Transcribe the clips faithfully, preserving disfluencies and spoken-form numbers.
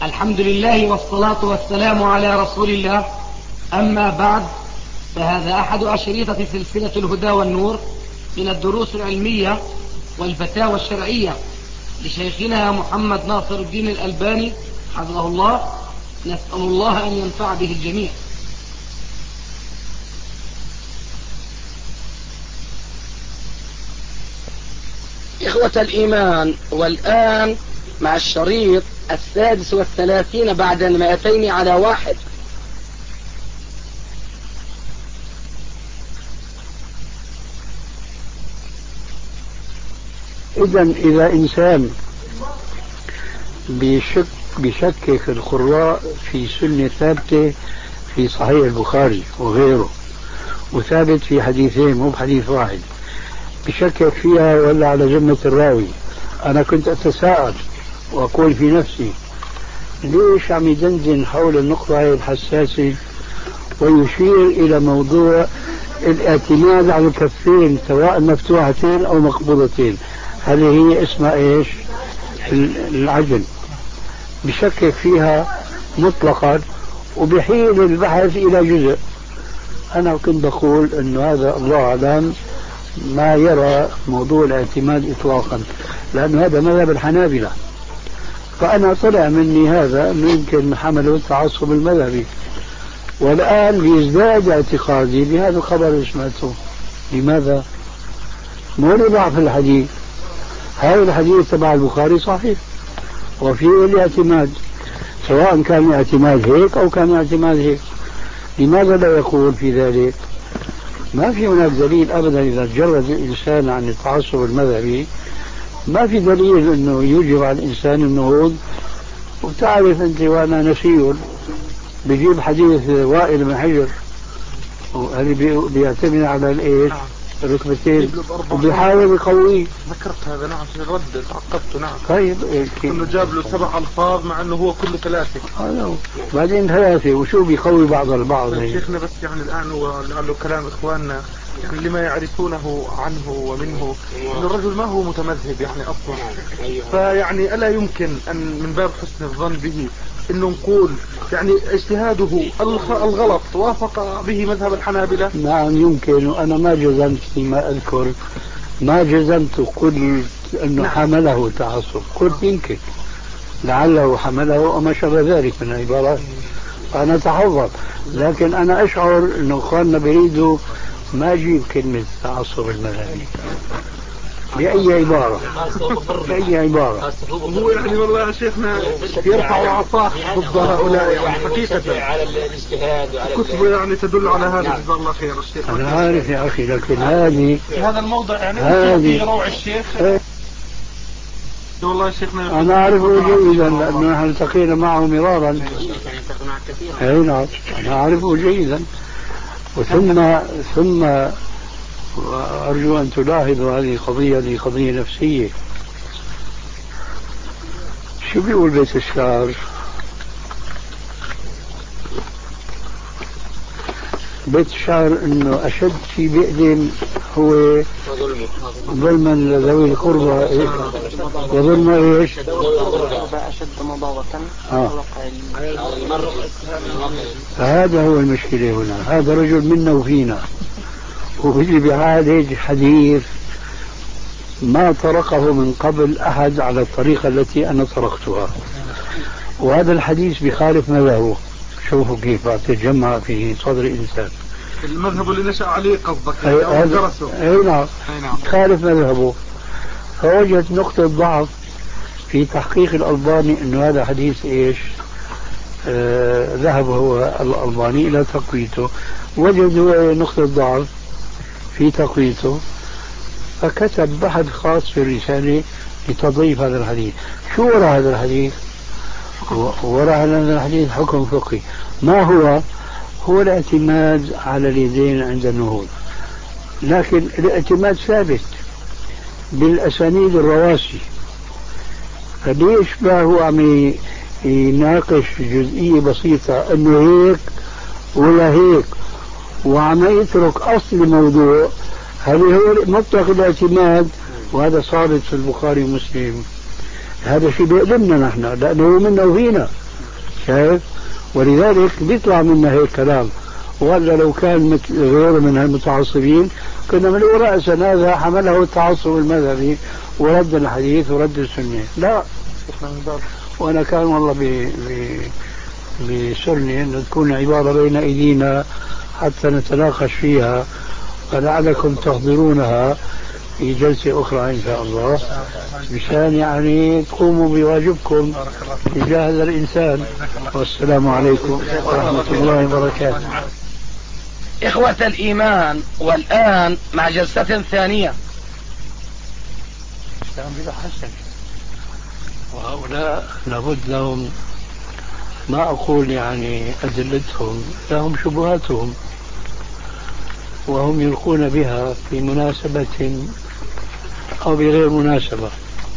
الحمد لله والصلاة والسلام على رسول الله. أما بعد، فهذا أحد أشريطة سلسلة الهدى والنور من الدروس العلمية والفتاوى الشرعية لشيخنا محمد ناصر الدين الألباني حفظه الله. نسأل الله أن ينفع به الجميع. إخوة الإيمان، والآن مع الشريط السادس والثلاثين بعد المائتين على واحد. إذن إذا إنسان بيشك بيشكك القراء في سنة ثابتة في صحيح البخاري وغيره، وثابت في حديثين مو بحديث واحد، بشكك فيها ولا على ذمة الراوي، أنا كنت أتساءل وأقول في نفسي ليش عم يدندن حول النقطة هي الحساسة ويشير إلى موضوع الاعتماد على الكفين سواء مفتوحتين أو مقبوضتين، هذه هي اسمها إيش؟ العجل. بشكك فيها مطلقا وبحيل البحث إلى جزء. أنا كنت بقول أنه هذا الله أعلم ما يرى موضوع الاعتماد إطلاقا، لأن هذا مذهب الحنابلة، فأنا طلع مني هذا أنه يمكن حمله التعصب المذهبي، والآن بيزداد اعتقادي بهذا الخبر اللي سمعته. لماذا؟ مو لضعف الحديث، هذا الحديث تبع البخاري صحيح وفيه الاعتماد، سواء كان اعتماد هيك أو كان اعتماد هيك. لماذا لا يقول في ذلك؟ ما في هناك دليل أبدا إذا تجرد الإنسان عن التعصب المذهبي، ما في دليل أنه يوجب على الإنسان النهوض. وبتعرف أنت وأنا نسي بيجيب حديث وائل بن حجر هذه بيعتمد على الإيش؟ الركبتين وبيحاول يقويه. ذكرت هذا نعم في الرد تعقبته. نعم طيب انه جاب له سبع الفاظ مع انه هو كله ثلاثه. اه بعدين ثلاثه وشو بيقوي بعض البعض. شيخنا بس يعني الان هو لعله كلام اخواننا يعني لما يعرفونه عنه ومنه ان الرجل ما هو متمذهب يعني اصلا، فيعني الا يمكن ان من باب حسن الظن به انه نقول يعني اجتهاده الغلط وافق به مذهب الحنابلة. نعم يمكن، وانا ما جزمت فيما اذكر، ما جزمت قلت انه نعم. حمله تعصب، قلت يمكن لعله حمله وما شابه ذلك من العبارات، فانا اتحفظ. لكن انا اشعر انه اخواننا بيريدوا ما اجيب كلمة تعصب المذهبي بأي عبارة بأي عبارة. هو يعني والله يا شيخنا يرفع عصاه ضد هؤلاء يعني حقيقة على الاجتهاد وعلى كتبه يعني تدل على هذا. جزاه الله خير الشيخ. أنا عارف يا أخي، لكن هذه في هذا الموضع يعني في روع الشيخ. والله شيخنا أنا أعرفه جيدا لأنه نحن التقينا معه مرارا. أي نعم أنا أعرفه جيدا. وثم ثم وأرجو أن تلاحظوا هذه القضية هذه قضية نفسية. شو بيقول بيت الشعر؟ بيت الشعر إنه أشد في بئد هو ظلما لذوي القربى وظلم إيش؟ أشد مضاوة. آه. هذا هو المشكلة هنا. هذا رجل منا وفينا وبيجي بيعالج حديث ما طرقه من قبل أحد على الطريقة التي أنا طرقتها، وهذا الحديث بخالف مذهبه. شوفوا كيف تتجمع في صدر الإنسان المذهب اللي نشأ عليه قصدك أي أو درسه. أي نعم خالف مذهبه، فوجد نقطة ضعف في تحقيق الألباني أنه هذا حديث إيش آه ذهب هو الألباني إلى تقويته، وجد هو نقطة ضعف في تقويته، فكتب بحث خاص في الرسالة لتضعيف هذا الحديث. شو وراء هذا الحديث؟ وراء هذا الحديث حكم فقهي. ما هو؟ هو الاعتماد على اليدين عند النهوض، لكن الاعتماد ثابت بالأسانيد الرواسي. فليش ما هو عم يناقش جزئية بسيطة انه هيك ولا هيك وعم يترك اصل الموضوع؟ هذا هو مطلق الاعتماد، وهذا صارت في البخاري ومسلم. هذا شيء بيقدمنا نحن لانه منا وفينا. شايف؟ ولذلك بيطلع منا هيك كلام. ولا لو كان مثل غيره من المتعصبين كنا من رأسا هذا حمله التعصب المذهبي ورد الحديث ورد السنة. لا، وأنا كان والله بسرني أن تكون عبارة بين أيدينا حتى نتناقش فيها، فلعلكم تحضرونها في جلسة أخرى إن شاء الله، مشان يعني تقوموا بواجبكم تجاه هذا الإنسان. والسلام عليكم ورحمة الله وبركاته. إخوة الإيمان، والآن مع جلسة ثانية. بلا حسن، وهؤلاء لابد لهم، ما أقول يعني أدلتهم، لهم شبهاتهم وهم يلقون بها في مناسبة أو بغير مناسبة،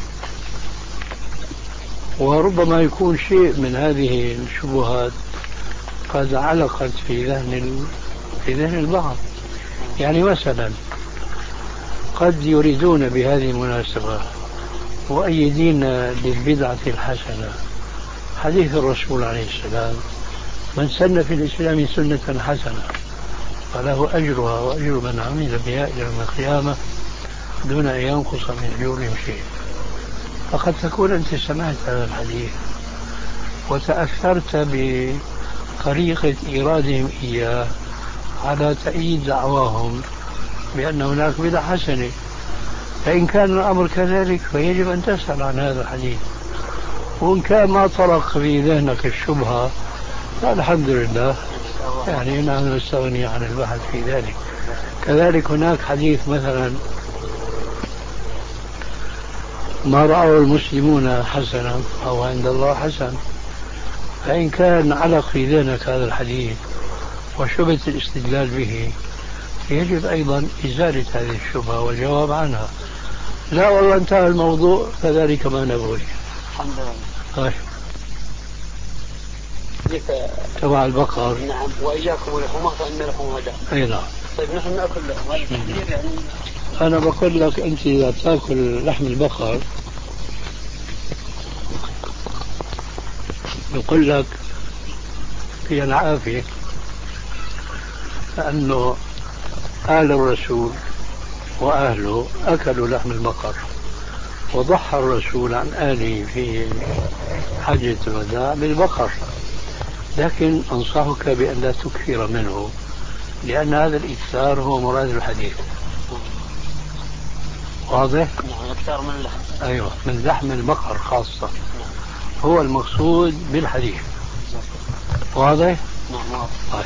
وربما يكون شيء من هذه الشبهات قد علقت في ذهن في ذهن البعض. يعني مثلا قد يريدون بهذه المناسبة مؤيدين للبدعة الحسنة حديث الرسول عليه السلام: من سن في الإسلام سنة حسنة فله أجرها وأجر من عمل بها إلى يوم القيامة دون أن ينقص من أجورهم شيء. فقد تكون أنت سمعت هذا الحديث وتأثرت بطريقة إيرادهم إياه على تأييد دعواهم بأن هناك بدعة حسنة. فإن كان الأمر كذلك فيجب أن تسأل عن هذا الحديث، وإن كان ما طرق في ذهنك الشبهة فالحمد لله، يعني نحن نستغني عن البحث في ذلك. كذلك هناك حديث مثلا: ما رأوا المسلمون حسنا أو عند الله حسن. فإن كان علق في ذهنك هذا الحديث وشبهة الاستدلال به يجب أيضا إزالة هذه الشبهة والجواب عنها. لا والله انتهى الموضوع فذلك ما نقول. الحمد لله. تبع البقر. نعم. وإياكم لحومة فإن لحوم هدى. أي نعم. طيب نحن نأكل لحم. أنا بقول لك أنت إذا تأكل لحم البقر يقول لك في العافية، لأنه آل الرسول وأهله أكلوا لحم البقر، وضحى الرسول عن آله في حجة الوداع بالبقر. لكن أنصحك بأن لا تكثر منه، لأن هذا الإكثار هو مراد الحديث. واضح؟ نعم. أكثر من اللحم. أيوة، من لحم البقر خاصة هو المقصود بالحديث. واضح؟ نعم واضح. طيب.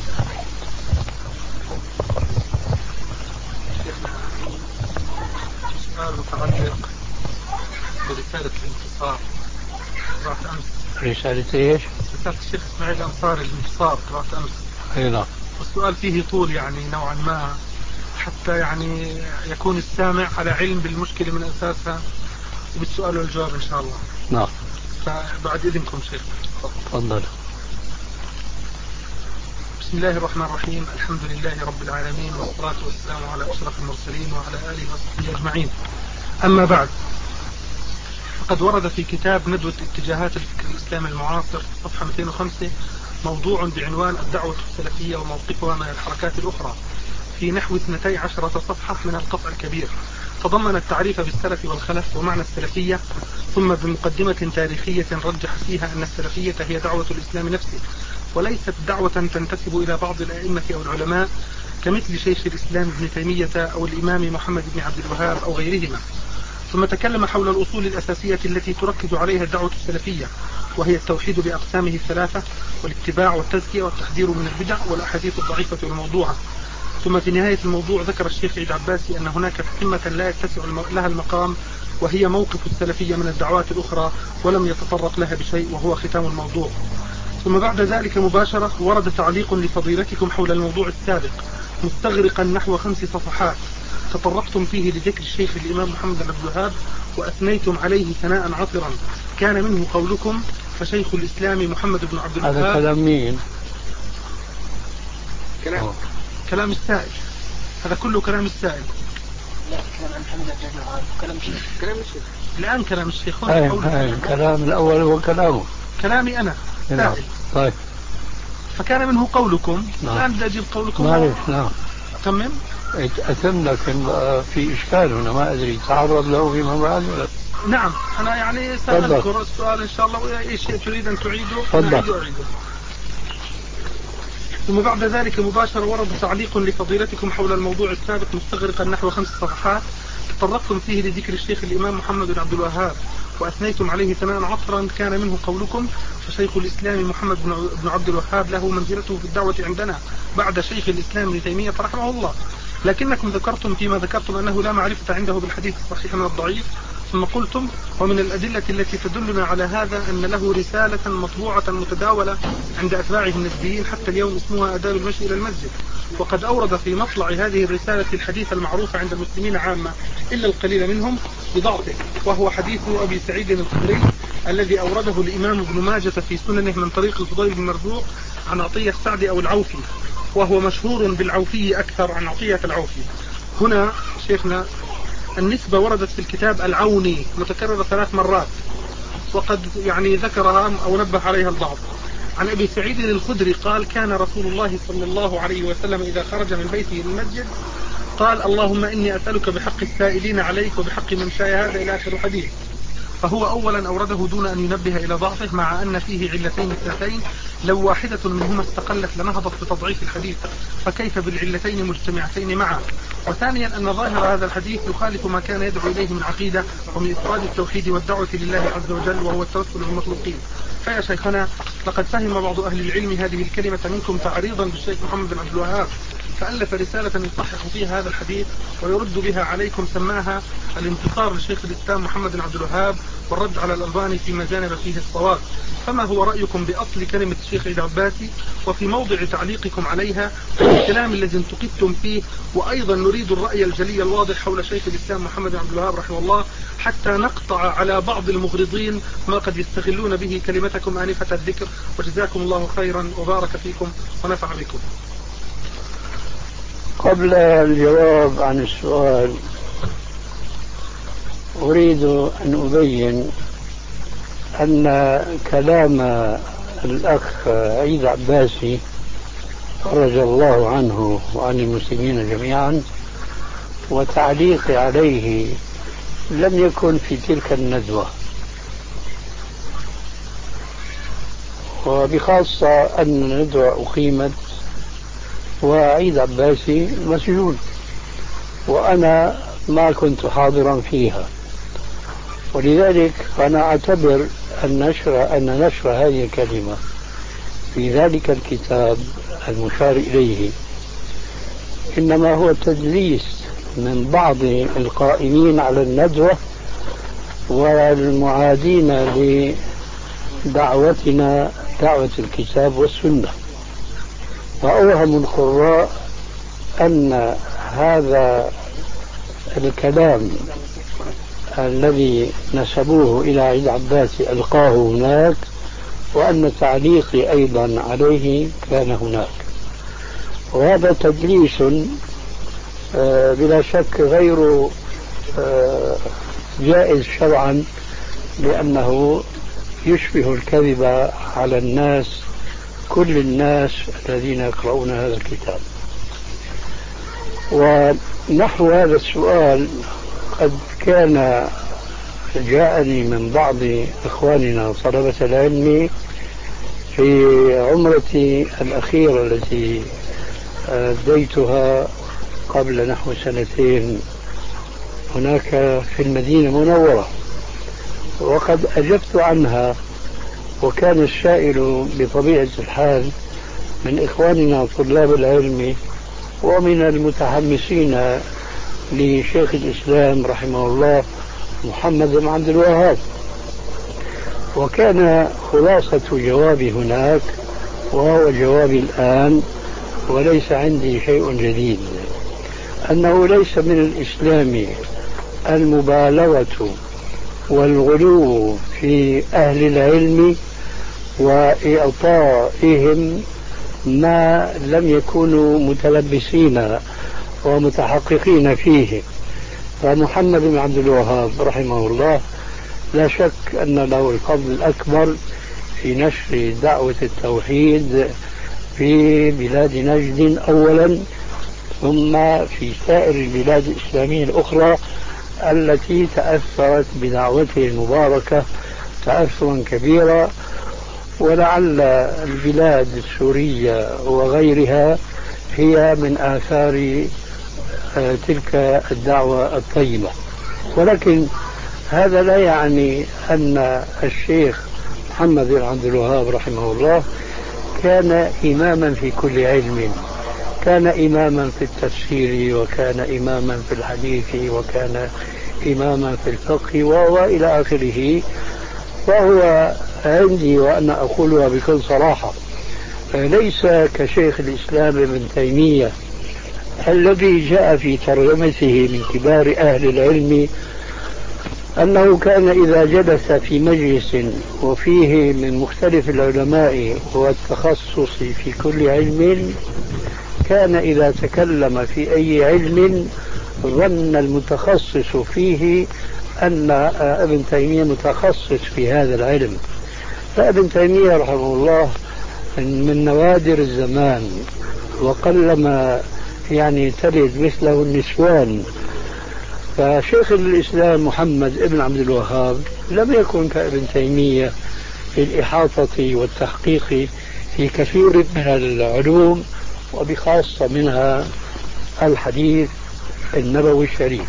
سؤال متعلق برسالة الانتصار قرأت أمس. رسالة إيش؟ رسالة الشيخ إسماعيل الأنصاري الانتصار قرأت أمس. أي نعم. والسؤال فيه طول يعني نوعا ما، حتى يعني يكون السامع على علم بالمشكلة من أساسها، وبالسؤال والجواب إن شاء الله. نعم. فبعد إذنكم شيخ. تفضل. بسم الله الرحمن الرحيم. الحمد لله رب العالمين، والصلاة والسلام على أشرف المرسلين وعلى آله وصحبه أجمعين. أما بعد، فقد ورد في كتاب ندوة اتجاهات الفكر الإسلامي المعاصر صفحة مئتين وخمسة موضوع بعنوان الدعوة السلفية وموقفها من الحركات الأخرى في نحو اثنتي عشرة صفحة من القطع الكبير، تضمن التعريف بالسلف والخلف ومعنى السلفية، ثم بمقدمة تاريخية رجح فيها أن السلفية هي دعوة الإسلام نفسه، وليست دعوة تنتسب إلى بعض الأئمة أو العلماء كمثل شيخ الإسلام ابن تيمية أو الإمام محمد بن عبد الوهاب أو غيرهما. ثم تكلم حول الأصول الأساسية التي تركز عليها الدعوة السلفية، وهي التوحيد بأقسامه الثلاثة، والاتباع والتزكية والتحذير من البدع والأحاديث الضعيفة والموضوعة. ثم في نهاية الموضوع ذكر الشيخ عيد عباسي أن هناك قمة لا يتسع لها المقام، وهي موقف السلفية من الدعوات الأخرى، ولم يتطرق لها بشيء، وهو ختام الموضوع. ثم بعد ذلك مباشرة ورد تعليق لفضيلتكم حول الموضوع السابق مستغرقا نحو خمس صفحات، تطرقتم فيه لذكر الشيخ الإمام محمد بن عبد الوهاب وأثنيتم عليه ثناء عطرا، كان منه قولكم: فشيخ الإسلام محمد بن عبد الوهاب. هذا كلام مين؟ كلام, كلام السائل. هذا كله كلام السائل. لا، كلام محمد بن عبد الوهاب. كلام الشيخ. كلام الشيخ. الآن كلام الشيخ. هاي هاي الكلام الأول هو كلامه. كلامي أنا. نعم. طيب. فكان منه قولكم. نعم. الآن بدي أجيب قولكم. معلش. نعم. أتمم. أتم، لكن في إشكال هنا ما أدري تعرض له فيما بعد ولا. نعم أنا يعني سأذكر السؤال إن شاء الله، وأي شيء تريد أن تعيده أنا أعيده. ثم بعد ذلك مباشرة ورد تعليق لفضيلتكم حول الموضوع السابق مستغرقا نحو خمس صفحات تطرقتم فيه لذكر الشيخ الإمام محمد بن عبد الوهاب وأثنيتم عليه ثناء عطرا، كان منه قولكم: فشيخ الإسلام محمد بن عبد الوهاب له منزلته في الدعوة عندنا بعد شيخ الإسلام ابن تيمية رحمه الله، لكنكم ذكرتم فيما ذكرتم أنه لا معرفة عنده بالحديث الصحيح من الضعيف، ثم قلتم: ومن الأدلة التي تدلنا على هذا أن له رسالة مطبوعة متداولة عند أتباعه النسبيين حتى اليوم اسمها آداب المشي إلى المسجد، وقد أورد في مطلع هذه الرسالة الحديث المعروف عند المسلمين عامة إلا القليل منهم بضعفه، وهو حديث أبي سعيد الخدري الذي أورده الإمام ابن ماجة في سننه من طريق الفضيل بن مرزوق عن عطية السعد أو العوفي، وهو مشهور بالعوفي أكثر عن عطية العوفي. هنا شيخنا النسبة وردت في الكتاب العوني متكررة ثلاث مرات، وقد يعني ذكرها أو نبه عليها البعض. عن أبي سعيد الخدري قال: كان رسول الله صلى الله عليه وسلم إذا خرج من بيته للمسجد قال: اللهم إني أسألك بحق السائلين عليك وبحق من شاء هذا إلى آخر الحديث. فهو أولا أورده دون أن ينبه إلى ضعفه، مع أن فيه علتين اثنتين لو واحدة منهما استقلت لنهضت بتضعيف الحديث، فكيف بالعلتين مجتمعتين معا. وثانيا أن ظاهر هذا الحديث يخالف ما كان يدعو إليه من عقيدة ومن إفراد التوحيد والدعوة لله عز وجل، وهو التوسل بالمخلوقين. فيا شيخنا لقد فهم بعض أهل العلم هذه الكلمة منكم تعريضا بالشيخ محمد بن عبد الوهاب، فألف رسالة يصحح فيها هذا الحديث ويرد بها عليكم، سماها الانتصار لشيخ الإسلام محمد بن عبد الوهاب والرد على الألباني فيما جانب فيه الصواب. فما هو رأيكم بأصل كلمة الشيخ عيد عباسي وفي موضع تعليقكم عليها والكلام الذي انتقدتم فيه؟ وأيضا نريد الرأي الجلي الواضح حول شيخ الإسلام محمد بن عبد الوهاب رحمه الله، حتى نقطع على بعض المغرضين ما قد يستغلون به كلمتكم آنفة الذكر. وجزاكم الله خيرا وبارك فيكم ونفع بكم. قبل الجواب عن السؤال أريد أن أبين أن كلام الأخ عيد عباسي فرج الله عنه وعن المسلمين جميعا وتعليقي عليه لم يكن في تلك الندوة، وبخاصة أن الندوة أقيمت وعيد عباسي مسجون وأنا ما كنت حاضرا فيها، ولذلك أنا أعتبر أن نشر أن نشر هذه الكلمة في ذلك الكتاب المشار إليه إنما هو تدليس من بعض القائمين على الندوة والمعادين لدعوتنا دعوة الكتاب والسنة، وأوهم القراء أن هذا الكلام الذي نسبوه إلى عيد عباسي ألقاه هناك، وأن تعليقي أيضا عليه كان هناك، وهذا تدليس بلا شك غير جائز شرعا، لأنه يشبه الكذب على الناس كل الناس الذين يقرؤون هذا الكتاب. ونحو هذا السؤال قد كان جاءني من بعض إخواننا طلبة العلم في عمرتي الأخيرة التي أديتها قبل نحو سنتين هناك في المدينة المنورة، وقد أجبت عنها، وكان السائل بطبيعة الحال من إخواننا طلاب العلم ومن المتحمسين لشيخ الإسلام رحمه الله محمد بن عبد الوهاب. وكان خلاصة جوابي هناك وهو جوابي الآن، وليس عندي شيء جديد، أنه ليس من الإسلام المبالغة والغلو في أهل العلم وإعطائهم ما لم يكونوا متلبسين ومتحققين فيه. فمحمد بن عبد الوهاب رحمه الله لا شك أن له الفضل الأكبر في نشر دعوة التوحيد في بلاد نجد أولا، ثم في سائر البلاد الإسلامية الأخرى التي تأثرت بدعوته المباركة تأثرا كبيرا. ولعل البلاد السورية وغيرها هي من آثار تلك الدعوة الطيبة. ولكن هذا لا يعني أن الشيخ محمد بن عبد الوهاب رحمه الله كان إماما في كل علم، كان إماما في التفسير، وكان إماما في الحديث، وكان إماما في الفقه وإلى آخره. فهو عندي وأنا أقولها بكل صراحة ليس كشيخ الإسلام ابن تيمية الذي جاء في ترجمته من كبار أهل العلم أنه كان إذا جلس في مجلس وفيه من مختلف العلماء والتخصص في كل علم، كان إذا تكلم في أي علم ظن المتخصص فيه أن ابن تيمية متخصص في هذا العلم. فابن تيمية رحمه الله من نوادر الزمان، وقلما يعني تلد مثله النسوان. فشيخ الإسلام محمد ابن عبد الوهاب لم يكن كابن تيمية في الإحاطة والتحقيق في كثير من العلوم، وبخاصة منها الحديث النبوي الشريف.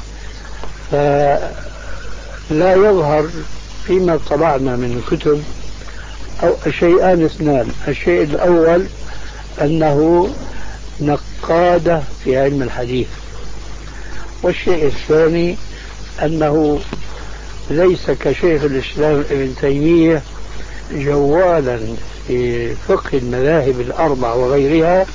فلا يظهر فيما طبعنا من الكتب أو شيئان اثنان: الشيء الأول أنه نقاد في علم الحديث، والشيء الثاني أنه ليس كشيخ الإسلام ابن تيمية جوالا في فقه المذاهب الأربع وغيرها،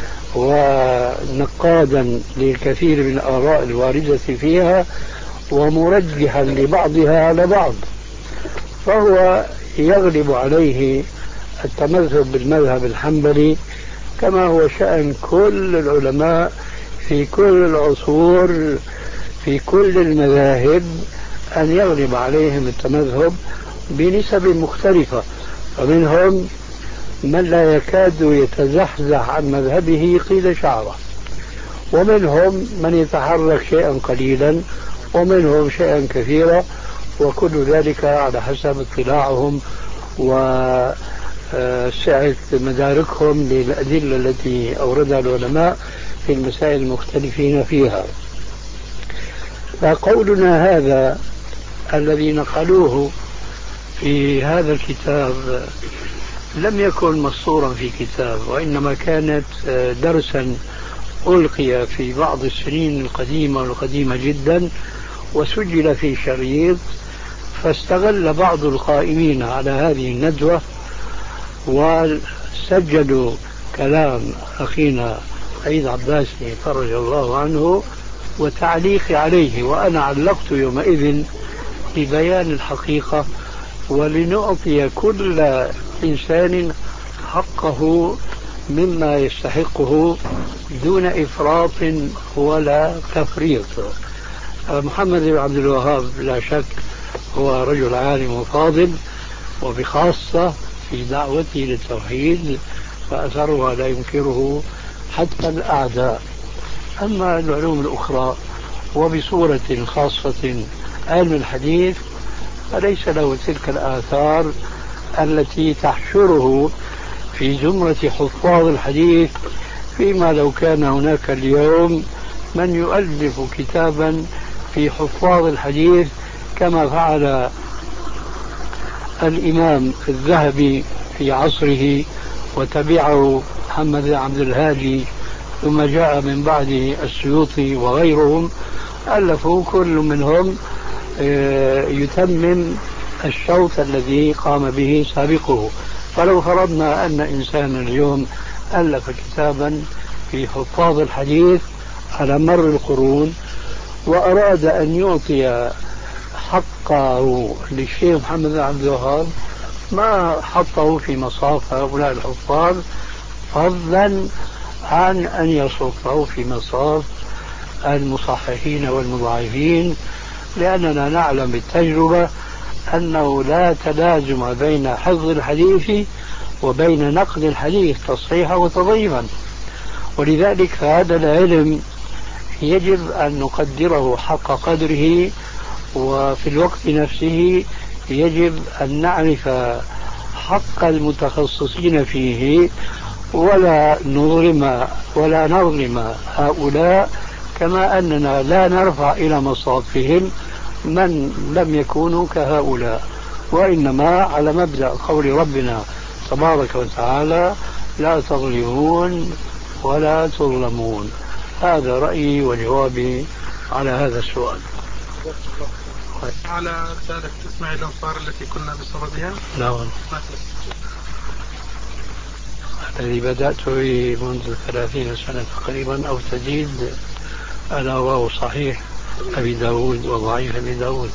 ونقادا للكثير من الآراء الواردة فيها، ومرجحا لبعضها على بعض. فهو يغلب عليه التمذهب بالمذهب الحنبلي، كما هو شأن كل العلماء في كل العصور في كل المذاهب، أن يغلب عليهم التمذهب بنسب مختلفة. فمنهم من لا يكاد يتزحزح عن مذهبه قيل شعره، ومنهم من يتحرك شيئا قليلا، ومنهم شيئا كثيرا، وكل ذلك على حسب اطلاعهم وسعة مداركهم للأدلة التي أوردها العلماء في المسائل المختلفين فيها. فقولنا هذا الذي نقلوه في هذا الكتاب لم يكن مسطورا في كتاب، وإنما كانت درسا ألقي في بعض السنين القديمة والقديمة جدا، وسجل في شريط. فاستغل بعض القائمين على هذه الندوة وسجلوا كلام أخينا عيد عباسي فرج الله عنه وتعليق عليه، وأنا علقت يومئذ لبيان الحقيقة ولنعطي كل إنسان حقه مما يستحقه دون إفراط ولا تفريط. محمد بن عبد الوهاب لا شك هو رجل عالم وفاضل، وبخاصة في دعوته للتوحيد فأثرها لا ينكره حتى الأعداء. أما العلوم الأخرى وبصورة خاصة علم الحديث فليس له تلك الآثار التي تحشره في زمرة حفاظ الحديث، فيما لو كان هناك اليوم من يؤلف كتابا في حفاظ الحديث كما فعل الإمام الذهبي في عصره، وتبعه محمد بن عبد الهادي، ثم جاء من بعده السيوطي وغيرهم، ألفوا كل منهم يتمم الشوط الذي قام به سابقه. فلو فرضنا أن إنسانا اليوم ألف كتابا في حفاظ الحديث على مر القرون وأراد أن يعطي حقه للشيخ محمد بن عبد الوهاب، ما حطه في مصاف هؤلاء الحفاظ، فضلا عن أن يصفه في مصاف المصححين والمضاعفين، لأننا نعلم بالتجربة أنه لا تلازم بين حفظ الحديث وبين نقد الحديث تصحيحا وتضعيفا، ولذلك هذا العلم يجب أن نقدره حق قدره، وفي الوقت نفسه يجب أن نعرف حق المتخصصين فيه، ولا نظلم ولا نظلم هؤلاء، كما أننا لا نرفع إلى مصافهم من لم يكونوا كهؤلاء، وإنما على مبدأ قول ربنا تبارك وتعالى: لا تظلمون ولا تظلمون. هذا رأيي وجوابي على هذا السؤال. على رسالة اسماعيل الأنصار التي كنا بصددها. لا والله، الذي بدأت به منذ ثلاثين سنة تقريبا أو تزيد، ألا وهو صحيح أبي داود وضعيف أبي داود.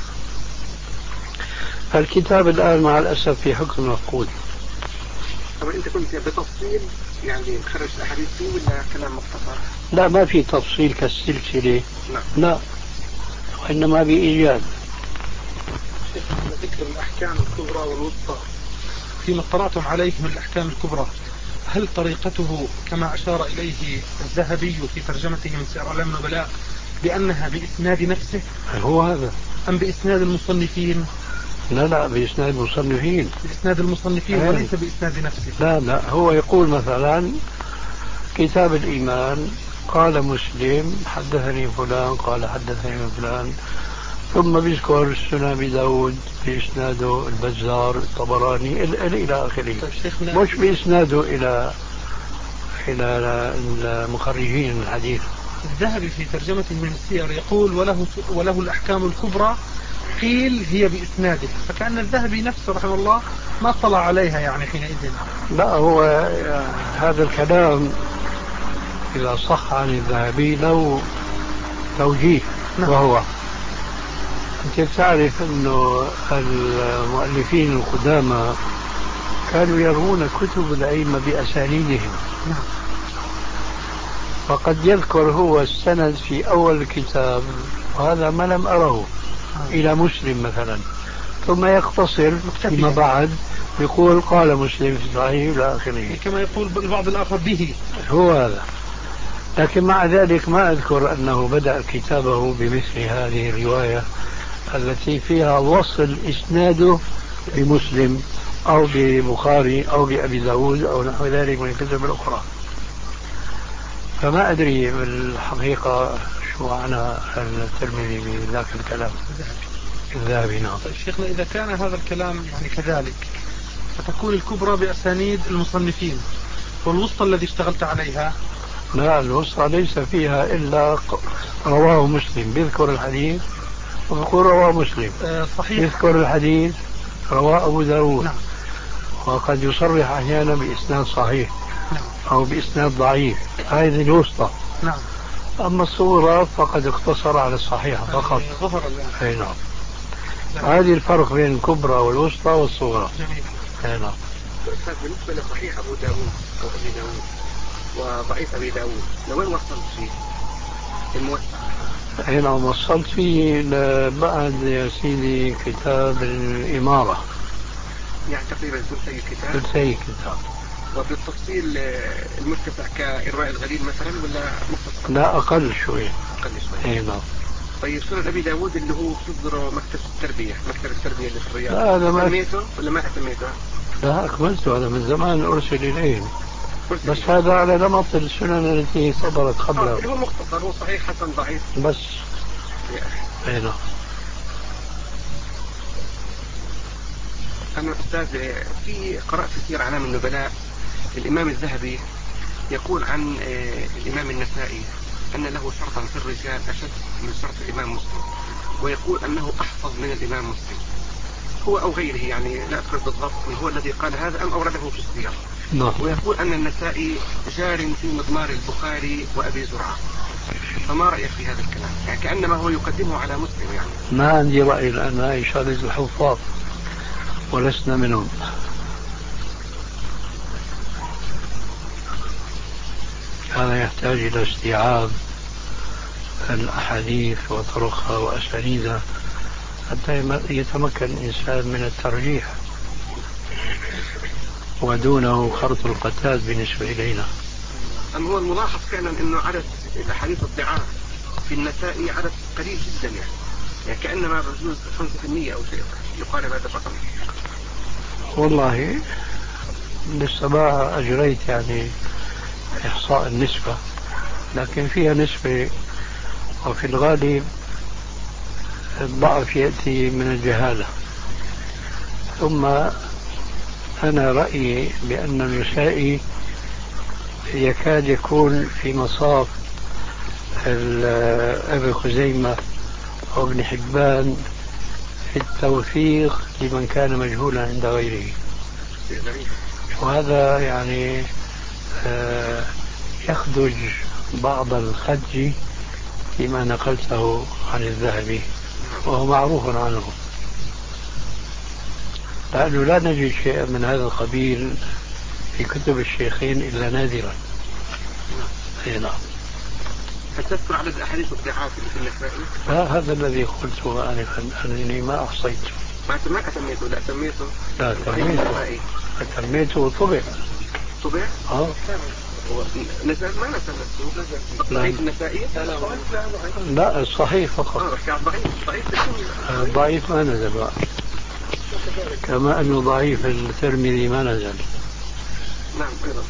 فالكتاب الآن مع الأسف في حكم مفقود. طب أنت كنت بتفصيل يعني خرج الأحاديث فيه ولا كلام مختصر؟ لا، ما في تفصيل كالسلسلة. لا, لا. وإنما بإيجاد. ذكر الأحكام الكبرى والوسطى فيما اطلعتم عليه من الأحكام الكبرى، هل طريقته كما أشار إليه الذهبي في ترجمته من سير أعلام النبلاء بأنها بإسناد نفسه؟ هو هذا أم بإسناد المصنفين؟ لا لا، بإسناد المصنفين. بإسناد المصنفين أيه. وليس بإسناد نفسه. لا لا، هو يقول مثلا كتاب الإيمان قال مسلم حدثني فلان قال حدثني فلان، ثم بيذكر السنن أبي داود بإسناده البزار الطبراني إلى آخره، مش بإسناده إلى إلى المخرجين الحديث. الذهبي في ترجمته من السير يقول وله وله الأحكام الكبرى قيل هي بإسناده، فكأن الذهبي نفسه رحمه الله ما اطلع عليها يعني حينئذ. لا، هو هذا الكلام إذا صح عن الذهبي له توجيه. نعم. وهو أنت تعرف أنه المؤلفين القدامى كانوا يروون كتب الأئمة بأسانيدهم. نعم. فقد يذكر هو السند في أول الكتاب وهذا ما لم أره إلى مسلم مثلا، ثم يقتصر فيما بعد يقول قال مسلم في صحيح إلى آخره، كما يقول البعض الآخر به. هو هذا. لكن مع ذلك ما أذكر أنه بدأ كتابه بمثل هذه الرواية التي فيها وصل إسناده بمسلم أو ببخاري أو بأبي داود أو نحو ذلك من الكتب الأخرى. فما أدري بالحقيقة شو معنى الترمذي بذاك الكلام الذهبي. نعم. طيب شيخنا، إذا كان هذا الكلام يعني كذلك فتكون الكبرى بأسانيد المصنفين، والوسطى الذي اشتغلت عليها؟ لا، الوسطى ليس فيها إلا رواه مسلم، بيذكر الحديث ويقول رواه مسلم. آه صحيح. يذكر الحديث رواه أبو داود. نعم. وقد يصرح أحيانا بإسناد صحيح. نعم. أو بإسناد ضعيف، هذه الوسطى. نعم. أما الصورة فقد اقتصر على الصحيحة فقط. غفر الله. أي نعم. هذه الفرق بين الكبرى والوسطى والصغرى. جميل. أي نعم. بالنسبة لصحيح أبو داود أو أبي داود وضعيف أبي داود لوين وصلت فيه؟ الموسع. أي نعم، وصلت فيه بعد يا سيدي كتاب الإمارة، يعني تقريبا ثلثي الكتاب. ثلثي الكتاب. وبالتفصيل المتسع كإرواء الغليل مثلا ولا مختصر؟ لا، أقل شوي. أقل شوي. أي نعم. طيب سنن أبي داود اللي هو صدر مكتب التربية، مكتب التربية اللي في الرياض، لا هذا ما سميته ولا ما أسميته؟ لا، أكملته، هذا من زمان أرسل إليهم، بس هذا على نمط السنن التي صدرت قبله. آه هو مختصر، هو صحيح حسن ضعيف بس. أي نعم. أنا أستاذ في قرأت في سير أعلام النبلاء الإمام الذهبي يقول عن الإمام النسائي أن له شرطا في الرجال أشد من شرط الإمام مسلم، ويقول أنه أحفظ من الإمام مسلم، هو أو غيره يعني لا أذكر بالضبط من هو الذي قال هذا أم أورده في السير. نعم. ويقول أن النسائي جار في مضمار البخاري وأبي زرعة، فما رأيك في هذا الكلام؟ يعني كأنما هو يقدمه على مسلم. يعني ما عندي رأي لأن هذه شهادة الحفاظ ولسنا منهم. هذا يحتاج إلى استيعاب الأحاديث وطرقها وأسانيدها حتى يتمكن الإنسان من الترجيح، ودونه خرط القتاد بالنسبة إلينا. أما هو الملاحظ فعلا أنه عدد الأحاديث الضعاف في النسائي عدد قليل جدا، يعني, يعني كأنما بجوز خمسة بالمئة أو شيء يقارب هذا الرقم. والله لسه ما أجريت يعني إحصاء النسبة، لكن فيها نسبة، وفي الغالب الضعف يأتي من الجهالة. ثم أنا رأيي بأن النسائي يكاد يكون في مصاف ابن خزيمة أو ابن حبان في التوثيق لمن كان مجهولا عند غيره، وهذا يعني يخدج بعض الخدج فيما نقلته عن الذهبي، وهو معروف عنه، لأنه لا نجد شيئا من هذا القبيل في كتب الشيخين إلا نادرا. أي نعم. هل تذكر عدد الأحاديث الضعاف اللي في النسائي؟ لا، هذا الذي قلته آنفا أنني ما أحصيته. ما ما أتميته؟ لا أتميته. لا أتميته. أتميته وطبع. طبع؟ آه. نزل ما نزل نفسه. ضعيف النسائي؟ لا، الصحيح فقط. آه ضعيف ضعيف ضعيف ما نزل بقى. كما أنه ضعيف الترمذي ما نزل. نعم أيضا.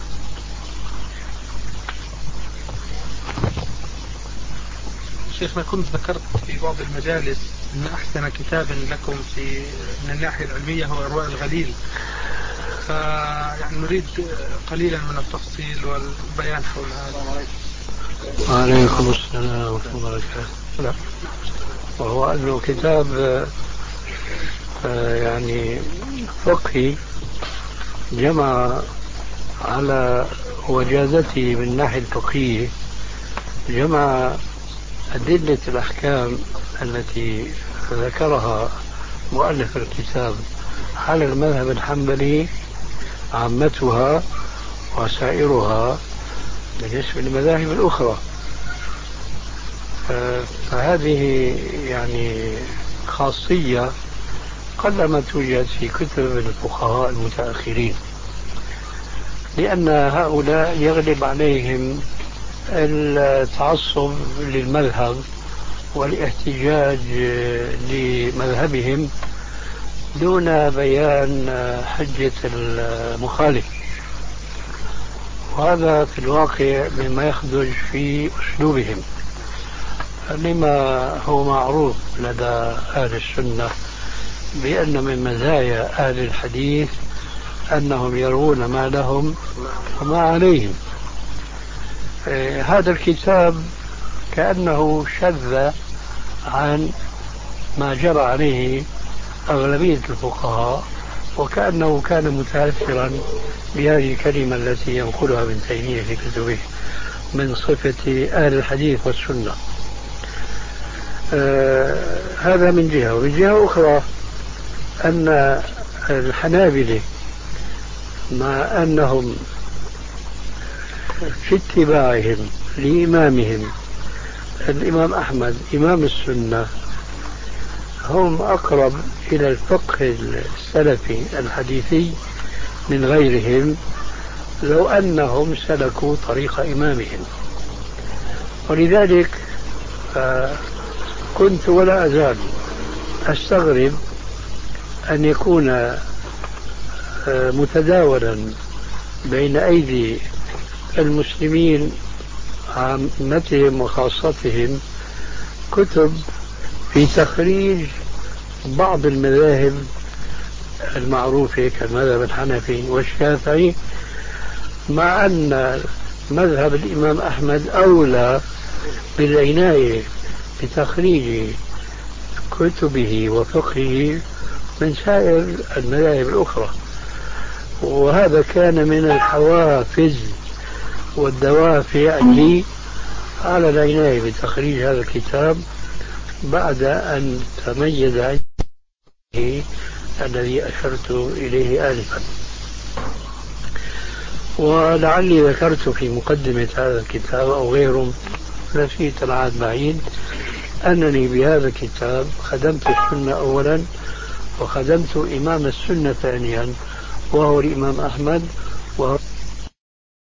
شيخنا كنت ذكرت في بعض المجالس أن أحسن كتاب لكم في من الناحية العلمية هو إرواء الغليل، فيعني نريد قليلا من التفصيل والبيان حول هذا. وعليكم السلام ورحمة الله وبركاته. وهو أنه كتاب يعني فقهي جمع على وجازته من الناحية الفقهية، جمع أدلة الأحكام التي ذكرها مؤلف الكتاب على المذهب الحنبلي عامتها وسائرها بالنسبة للمذاهب الأخرى. فهذه يعني خاصية قلما توجد في كتب الفقهاء المتأخرين، لأن هؤلاء يغلب عليهم التعصب للمذهب والاحتجاج لمذهبهم دون بيان حجة المخالف، وهذا في الواقع مما يخدج في أسلوبهم، لما هو معروف لدى أهل السنة بأن من مزايا أهل الحديث أنهم يرون ما لهم وما عليهم. هذا الكتاب كأنه شذ عن ما جرى عليه أغلبية الفقهاء، وكأنه كان متأثرا بهذه الكلمة التي ينقلها ابن تيمية في كتبه من صفة أهل الحديث والسنة. آه هذا من جهة، ومن جهة أخرى أن الحنابلة مع أنهم في اتباعهم لإمامهم الإمام أحمد إمام السنة هم أقرب إلى الفقه السلفي الحديثي من غيرهم، لو أنهم سلكوا طريق إمامهم. ولذلك كنت ولا أزال أستغرب أن يكون متداولا بين أيدي المسلمين عامتهم وخاصتهم كتب في تخريج بعض المذاهب المعروفة كالمذهب الحنفي والشافعي، مع أن مذهب الإمام أحمد أولى بالعناية بتخريج كتبه وفقهه من سائر المذاهب الأخرى. وهذا كان من الحوافز والدوافع لي على العناية بتخريج هذا الكتاب بعد أن تميز عنه الذي أشرت إليه آنفا. ولعلي ذكرت في مقدمة هذا الكتاب أو غيره، نسيت العهد بعيد، أنني بهذا الكتاب خدمت السنة أولا وخدمت إمام السنة ثانيا وهو الإمام أحمد وهو